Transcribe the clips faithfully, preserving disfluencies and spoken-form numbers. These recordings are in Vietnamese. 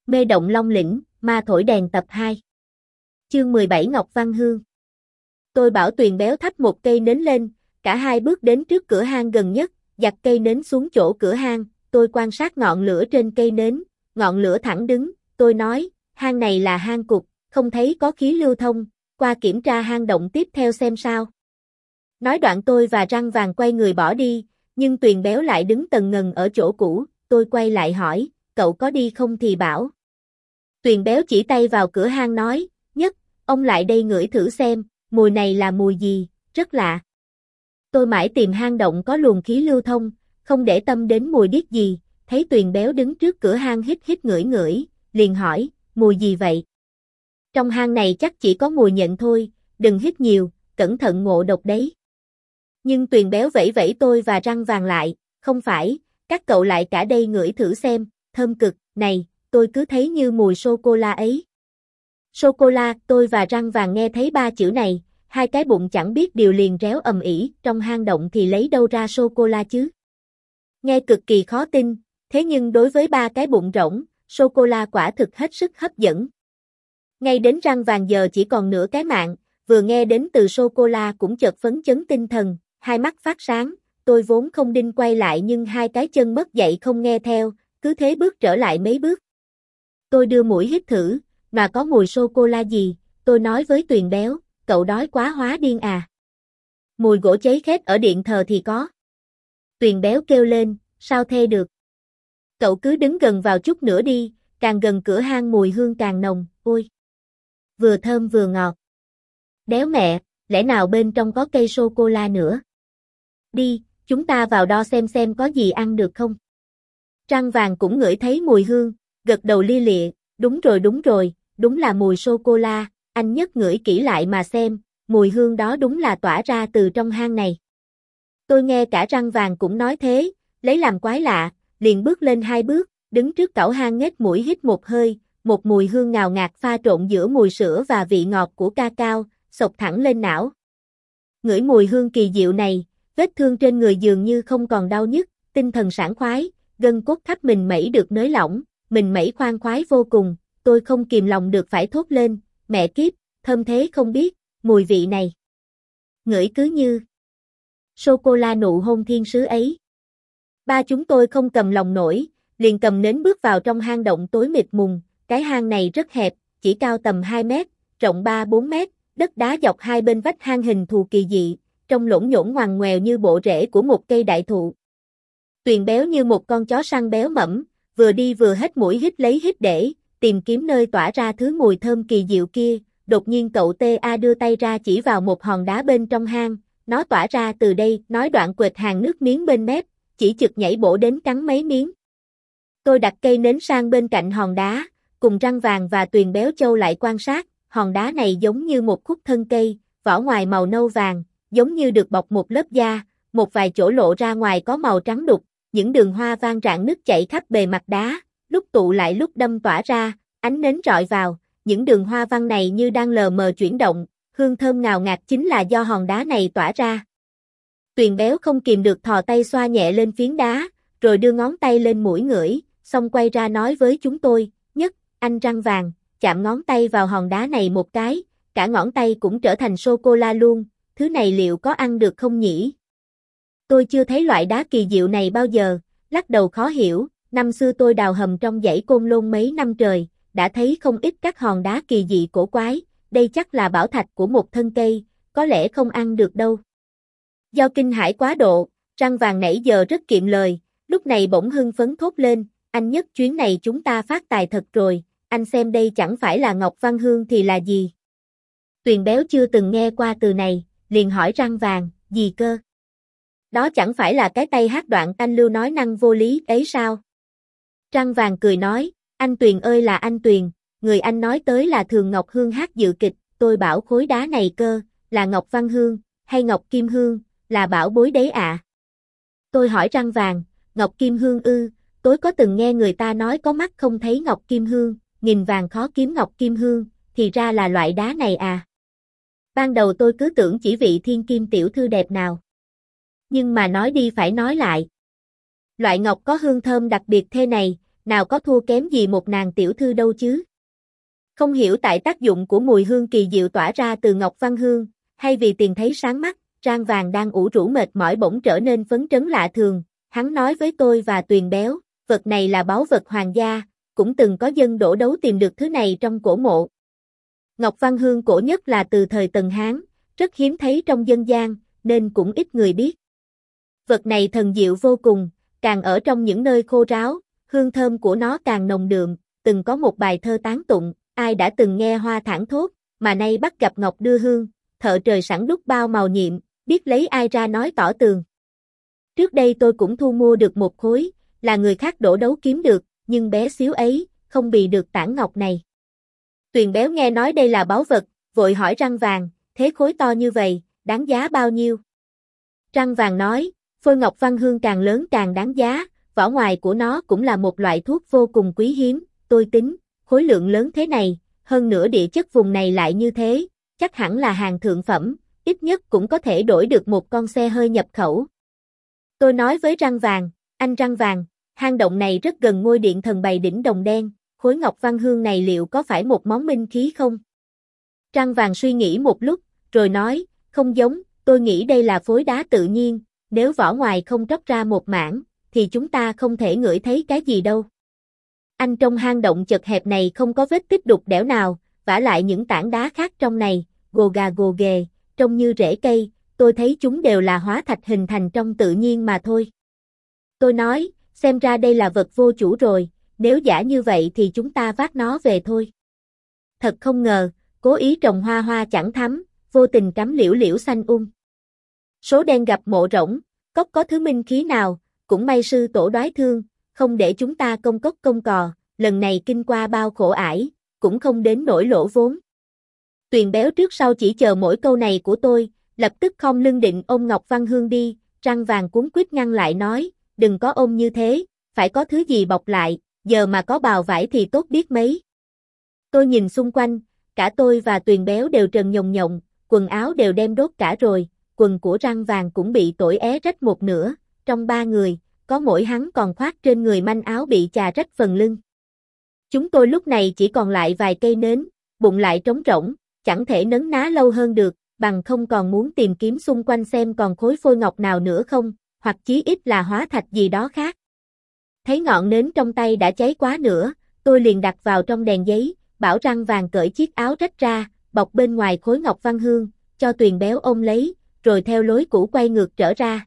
Mê động Long Lĩnh, ma thổi đèn tập hai. Chương mười bảy Ngọc Văn Hương. Tôi bảo Tuyền béo thắp một cây nến lên, cả hai bước đến trước cửa hang gần nhất, giặt cây nến xuống chỗ cửa hang, tôi quan sát ngọn lửa trên cây nến, ngọn lửa thẳng đứng, tôi nói, hang này là hang cụt, không thấy có khí lưu thông, qua kiểm tra hang động tiếp theo xem sao. Nói đoạn tôi và Răng Vàng quay người bỏ đi, nhưng Tuyền béo lại đứng tần ngần ở chỗ cũ, tôi quay lại hỏi, cậu có đi không thì bảo. Tuyền béo chỉ tay vào cửa hang nói, Nhất, ông lại đây ngửi thử xem, mùi này là mùi gì, rất lạ. Tôi mãi tìm hang động có luồng khí lưu thông, không để tâm đến mùi điếc gì, thấy Tuyền béo đứng trước cửa hang hít hít ngửi ngửi, liền hỏi, mùi gì vậy? Trong hang này chắc chỉ có mùi nhện thôi, đừng hít nhiều, cẩn thận ngộ độc đấy. Nhưng Tuyền béo vẫy vẫy tôi và Răng Vàng lại, không phải, các cậu lại cả đây ngửi thử xem, thơm cực, này, tôi cứ thấy như mùi sô-cô-la ấy. Sô-cô-la, tôi và Răng Vàng nghe thấy ba chữ này, hai cái bụng chẳng biết điều liền réo ầm ĩ, trong hang động thì lấy đâu ra sô-cô-la chứ? Nghe cực kỳ khó tin, thế nhưng đối với ba cái bụng rỗng, sô-cô-la quả thực hết sức hấp dẫn. Ngay đến Răng Vàng giờ chỉ còn nửa cái mạng, vừa nghe đến từ sô-cô-la cũng chợt phấn chấn tinh thần, hai mắt phát sáng, tôi vốn không định quay lại nhưng hai cái chân mất dậy không nghe theo, cứ thế bước trở lại mấy bước. Tôi đưa mũi hít thử, mà có mùi sô-cô-la gì, tôi nói với Tuyền béo, cậu đói quá hóa điên à. Mùi gỗ cháy khét ở điện thờ thì có. Tuyền béo kêu lên, sao thê được. Cậu cứ đứng gần vào chút nữa đi, càng gần cửa hang mùi hương càng nồng, ôi. Vừa thơm vừa ngọt. Đéo mẹ, lẽ nào bên trong có cây sô-cô-la nữa. Đi, chúng ta vào đo xem xem có gì ăn được không. Răng Vàng cũng ngửi thấy mùi hương, gật đầu lia lịa, đúng rồi đúng rồi, đúng là mùi sô-cô-la, anh Nhất ngửi kỹ lại mà xem, mùi hương đó đúng là tỏa ra từ trong hang này. Tôi nghe cả Răng Vàng cũng nói thế, lấy làm quái lạ, liền bước lên hai bước, đứng trước cẩu hang nhếch mũi hít một hơi, một mùi hương ngào ngạt pha trộn giữa mùi sữa và vị ngọt của ca cao, xộc thẳng lên não. Ngửi mùi hương kỳ diệu này, vết thương trên người dường như không còn đau nhức, tinh thần sảng khoái, gân cốt khắp mình mẩy được nới lỏng, mình mẩy khoan khoái vô cùng, tôi không kìm lòng được phải thốt lên, mẹ kiếp, thơm thế không biết, mùi vị này. Ngửi cứ như sô-cô-la nụ hôn thiên sứ ấy. Ba chúng tôi không cầm lòng nổi, liền cầm nến bước vào trong hang động tối mịt mùng, cái hang này rất hẹp, chỉ cao tầm hai mét, rộng ba bốn mét, đất đá dọc hai bên vách hang hình thù kỳ dị, trông lỗn nhổn ngoằn ngoèo như bộ rễ của một cây đại thụ. Tuyền béo như một con chó săn béo mẫm, vừa đi vừa hết mũi hít lấy hít để, tìm kiếm nơi tỏa ra thứ mùi thơm kỳ diệu kia, đột nhiên cậu tê a đưa tay ra chỉ vào một hòn đá bên trong hang, nó tỏa ra từ đây, nói đoạn quệt hàng nước miếng bên mép, chỉ chực nhảy bổ đến cắn mấy miếng. Tôi đặt cây nến sang bên cạnh hòn đá, cùng Răng Vàng và Tuyền béo Châu lại quan sát, hòn đá này giống như một khúc thân cây, vỏ ngoài màu nâu vàng, giống như được bọc một lớp da, một vài chỗ lộ ra ngoài có màu trắng đục, những đường hoa van rạng nứt chảy khắp bề mặt đá, lúc tụ lại lúc đâm tỏa ra, ánh nến rọi vào, những đường hoa văn này như đang lờ mờ chuyển động, hương thơm ngào ngạt chính là do hòn đá này tỏa ra. Tuyền béo không kìm được thò tay xoa nhẹ lên phiến đá, rồi đưa ngón tay lên mũi ngửi, xong quay ra nói với chúng tôi, Nhất, anh Răng Vàng, chạm ngón tay vào hòn đá này một cái, cả ngón tay cũng trở thành sô-cô-la luôn, thứ này liệu có ăn được không nhỉ? Tôi chưa thấy loại đá kỳ diệu này bao giờ, lắc đầu khó hiểu, năm xưa tôi đào hầm trong dãy Côn Lôn mấy năm trời, đã thấy không ít các hòn đá kỳ dị cổ quái, đây chắc là bảo thạch của một thân cây, có lẽ không ăn được đâu. Do kinh hãi quá độ, Răng Vàng nãy giờ rất kiệm lời, lúc này bỗng hưng phấn thốt lên, anh Nhất chuyến này chúng ta phát tài thật rồi, anh xem đây chẳng phải là Ngọc Văn Hương thì là gì? Tuyền béo chưa từng nghe qua từ này, liền hỏi Răng Vàng, gì cơ? Đó chẳng phải là cái tay hát đoạn anh Lưu nói năng vô lý ấy sao? Răng Vàng cười nói, anh Tuyền ơi là anh Tuyền, người anh nói tới là Thường Ngọc Hương hát dự kịch, tôi bảo khối đá này cơ, là Ngọc Văn Hương, hay Ngọc Kim Hương, là bảo bối đấy ạ. À. Tôi hỏi Răng Vàng, Ngọc Kim Hương ư, tôi có từng nghe người ta nói có mắt không thấy Ngọc Kim Hương, nghìn vàng khó kiếm Ngọc Kim Hương, thì ra là loại đá này à. Ban đầu tôi cứ tưởng chỉ vị thiên kim tiểu thư đẹp nào. Nhưng mà nói đi phải nói lại. Loại ngọc có hương thơm đặc biệt thế này, nào có thua kém gì một nàng tiểu thư đâu chứ. Không hiểu tại tác dụng của mùi hương kỳ diệu tỏa ra từ Ngọc Văn Hương, hay vì tiền thấy sáng mắt, Rang Vàng đang ủ rũ mệt mỏi bỗng trở nên phấn chấn lạ thường, hắn nói với tôi và Tuyền Béo, vật này là báu vật hoàng gia, cũng từng có dân đổ đấu tìm được thứ này trong cổ mộ. Ngọc Văn Hương cổ nhất là từ thời Tần Hán, rất hiếm thấy trong dân gian, nên cũng ít người biết. Vật này thần diệu vô cùng, càng ở trong những nơi khô ráo, hương thơm của nó càng nồng đượm, từng có một bài thơ tán tụng, ai đã từng nghe hoa thảng thốt, mà nay bắt gặp ngọc đưa hương, thợ trời sẵn đúc bao màu nhiệm, biết lấy ai ra nói tỏ tường. Trước đây tôi cũng thu mua được một khối, là người khác đổ đấu kiếm được, nhưng bé xíu ấy, không bì được tảng ngọc này. Tuyền Béo nghe nói đây là báu vật, vội hỏi Răng Vàng, thế khối to như vậy, đáng giá bao nhiêu? Răng Vàng nói, phôi Ngọc Văn Hương càng lớn càng đáng giá, vỏ ngoài của nó cũng là một loại thuốc vô cùng quý hiếm, tôi tính, khối lượng lớn thế này, hơn nữa địa chất vùng này lại như thế, chắc hẳn là hàng thượng phẩm, ít nhất cũng có thể đổi được một con xe hơi nhập khẩu. Tôi nói với Răng Vàng, anh Răng Vàng, hang động này rất gần ngôi điện thần bày đỉnh đồng đen, khối Ngọc Văn Hương này liệu có phải một món minh khí không? Răng Vàng suy nghĩ một lúc, rồi nói, không giống, tôi nghĩ đây là phối đá tự nhiên, nếu vỏ ngoài không tróc ra một mảng, thì chúng ta không thể ngửi thấy cái gì đâu. Anh trong hang động chật hẹp này không có vết tích đục đẽo nào, vả lại những tảng đá khác trong này, gồ gà gồ ghề, trông như rễ cây, tôi thấy chúng đều là hóa thạch hình thành trong tự nhiên mà thôi. Tôi nói, xem ra đây là vật vô chủ rồi, nếu giả như vậy thì chúng ta vác nó về thôi. Thật không ngờ, cố ý trồng hoa hoa chẳng thắm, vô tình cắm liễu liễu xanh um. Số đen gặp mộ rỗng, cốc có thứ minh khí nào, cũng may sư tổ đoái thương, không để chúng ta công cốc công cò, lần này kinh qua bao khổ ải, cũng không đến nỗi lỗ vốn. Tuyền Béo trước sau chỉ chờ mỗi câu này của tôi, lập tức khom lưng định ôm Ngọc Văn Hương đi, Răng Vàng cuống quýt ngăn lại nói, đừng có ôm như thế, phải có thứ gì bọc lại, giờ mà có bào vải thì tốt biết mấy. Tôi nhìn xung quanh, cả tôi và Tuyền Béo đều trần nhồng nhộng, quần áo đều đem đốt cả rồi, quần của Răng Vàng cũng bị tổi é rách một nửa, trong ba người, có mỗi hắn còn khoác trên người manh áo bị chà rách phần lưng. Chúng tôi lúc này chỉ còn lại vài cây nến, bụng lại trống rỗng, chẳng thể nấn ná lâu hơn được, bằng không còn muốn tìm kiếm xung quanh xem còn khối phôi ngọc nào nữa không, hoặc chí ít là hóa thạch gì đó khác. Thấy ngọn nến trong tay đã cháy quá nữa, tôi liền đặt vào trong đèn giấy, bảo Răng Vàng cởi chiếc áo rách ra, bọc bên ngoài khối Ngọc Văn Hương, cho Tuyền Béo ôm lấy, rồi theo lối cũ quay ngược trở ra.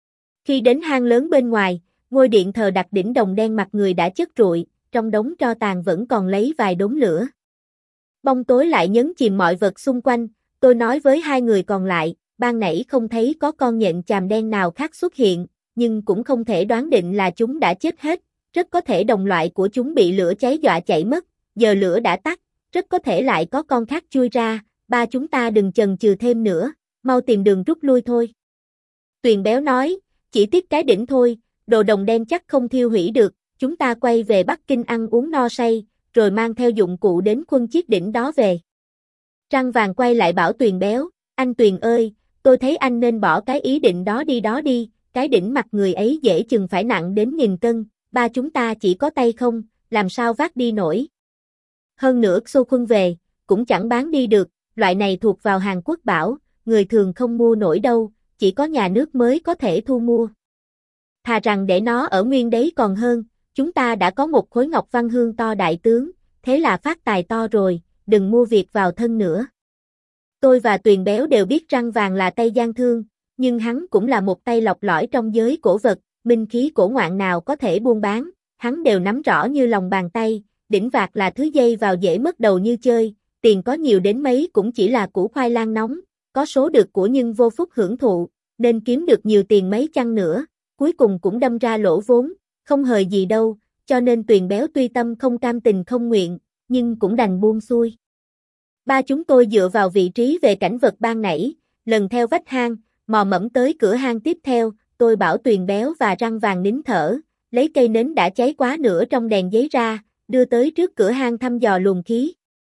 Khi đến hang lớn bên ngoài, ngôi điện thờ đặt đỉnh đồng đen mặt người đã chất rụi, trong đống tro tàn vẫn còn lấy vài đốm lửa. Bóng tối lại nhấn chìm mọi vật xung quanh, tôi nói với hai người còn lại, ban nãy không thấy có con nhện chàm đen nào khác xuất hiện, nhưng cũng không thể đoán định là chúng đã chết hết, rất có thể đồng loại của chúng bị lửa cháy dọa chạy mất, giờ lửa đã tắt, rất có thể lại có con khác chui ra, ba chúng ta đừng chần chừ thêm nữa, mau tìm đường rút lui thôi. Tuyền Béo nói, chỉ tiếc cái đỉnh thôi, đồ đồng đen chắc không thiêu hủy được, chúng ta quay về Bắc Kinh ăn uống no say, rồi mang theo dụng cụ đến khuân chiếc đỉnh đó về. Răng Vàng quay lại bảo Tuyền Béo, anh Tuyền ơi, tôi thấy anh nên bỏ cái ý định đó đi đó đi, cái đỉnh mặt người ấy dễ chừng phải nặng đến nghìn cân, ba chúng ta chỉ có tay không, làm sao vác đi nổi. Hơn nữa xô khuân về, cũng chẳng bán đi được, loại này thuộc vào hàng quốc bảo, người thường không mua nổi đâu, chỉ có nhà nước mới có thể thu mua. Thà rằng để nó ở nguyên đấy còn hơn, chúng ta đã có một khối Ngọc Văn Hương to đại tướng, thế là phát tài to rồi, đừng mua việc vào thân nữa. Tôi và Tuyền Béo đều biết Răng Vàng là tay gian thương, nhưng hắn cũng là một tay lọc lõi trong giới cổ vật, minh khí cổ ngoạn nào có thể buôn bán, hắn đều nắm rõ như lòng bàn tay, đỉnh vạc là thứ dây vào dễ mất đầu như chơi, tiền có nhiều đến mấy cũng chỉ là củ khoai lang nóng, có số được của nhưng vô phúc hưởng thụ, nên kiếm được nhiều tiền mấy chăng nữa, cuối cùng cũng đâm ra lỗ vốn, không hời gì đâu, cho nên Tuyền Béo tuy tâm không cam tình không nguyện, nhưng cũng đành buông xuôi. Ba chúng tôi dựa vào vị trí về cảnh vật ban nãy, lần theo vách hang, mò mẫm tới cửa hang tiếp theo, tôi bảo Tuyền Béo và Răng Vàng nín thở, lấy cây nến đã cháy quá nửa trong đèn giấy ra, đưa tới trước cửa hang thăm dò luồng khí.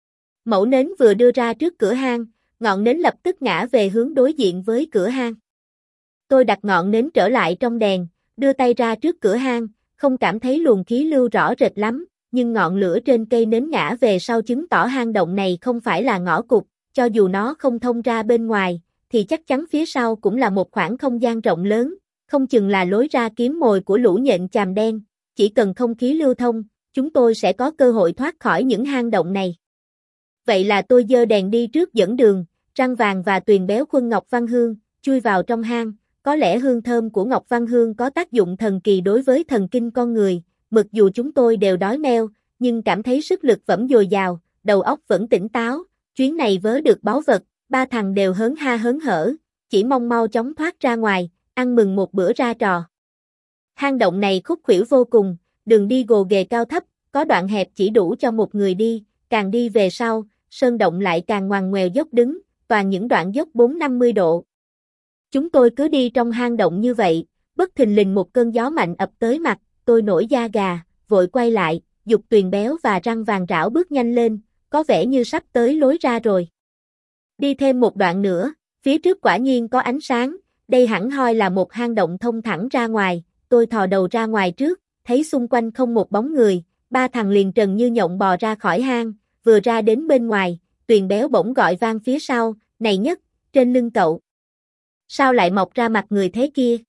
Mẫu nến vừa đưa ra trước cửa hang, ngọn nến lập tức ngã về hướng đối diện với cửa hang. Tôi đặt ngọn nến trở lại trong đèn, đưa tay ra trước cửa hang, không cảm thấy luồng khí lưu rõ rệt lắm, nhưng ngọn lửa trên cây nến ngã về sau chứng tỏ hang động này không phải là ngõ cụt, cho dù nó không thông ra bên ngoài, thì chắc chắn phía sau cũng là một khoảng không gian rộng lớn, không chừng là lối ra kiếm mồi của lũ nhện chàm đen, chỉ cần không khí lưu thông, chúng tôi sẽ có cơ hội thoát khỏi những hang động này. Vậy là tôi giơ đèn đi trước dẫn đường, Răng Vàng và Tuyền Béo khuân Ngọc Văn Hương, chui vào trong hang, có lẽ hương thơm của Ngọc Văn Hương có tác dụng thần kỳ đối với thần kinh con người, mặc dù chúng tôi đều đói meo, nhưng cảm thấy sức lực vẫn dồi dào, đầu óc vẫn tỉnh táo, chuyến này vớ được báu vật, ba thằng đều hớn ha hớn hở, chỉ mong mau chóng thoát ra ngoài, ăn mừng một bữa ra trò. Hang động này khúc khuỷu vô cùng, đường đi gồ ghề cao thấp, có đoạn hẹp chỉ đủ cho một người đi, càng đi về sau, sơn động lại càng ngoằn ngoèo dốc đứng, toàn những đoạn dốc bốn năm mươi độ. Chúng tôi cứ đi trong hang động như vậy, bất thình lình một cơn gió mạnh ập tới mặt, tôi nổi da gà, vội quay lại, giục Tuyền Béo và Răng Vàng rảo bước nhanh lên, có vẻ như sắp tới lối ra rồi. Đi thêm một đoạn nữa, phía trước quả nhiên có ánh sáng, đây hẳn hoi là một hang động thông thẳng ra ngoài, tôi thò đầu ra ngoài trước, thấy xung quanh không một bóng người, ba thằng liền trần như nhộng bò ra khỏi hang, vừa ra đến bên ngoài, Tuyền Béo bỗng gọi vang phía sau, này Nhất, trên lưng cậu. Sao lại mọc ra mặt người thế kia?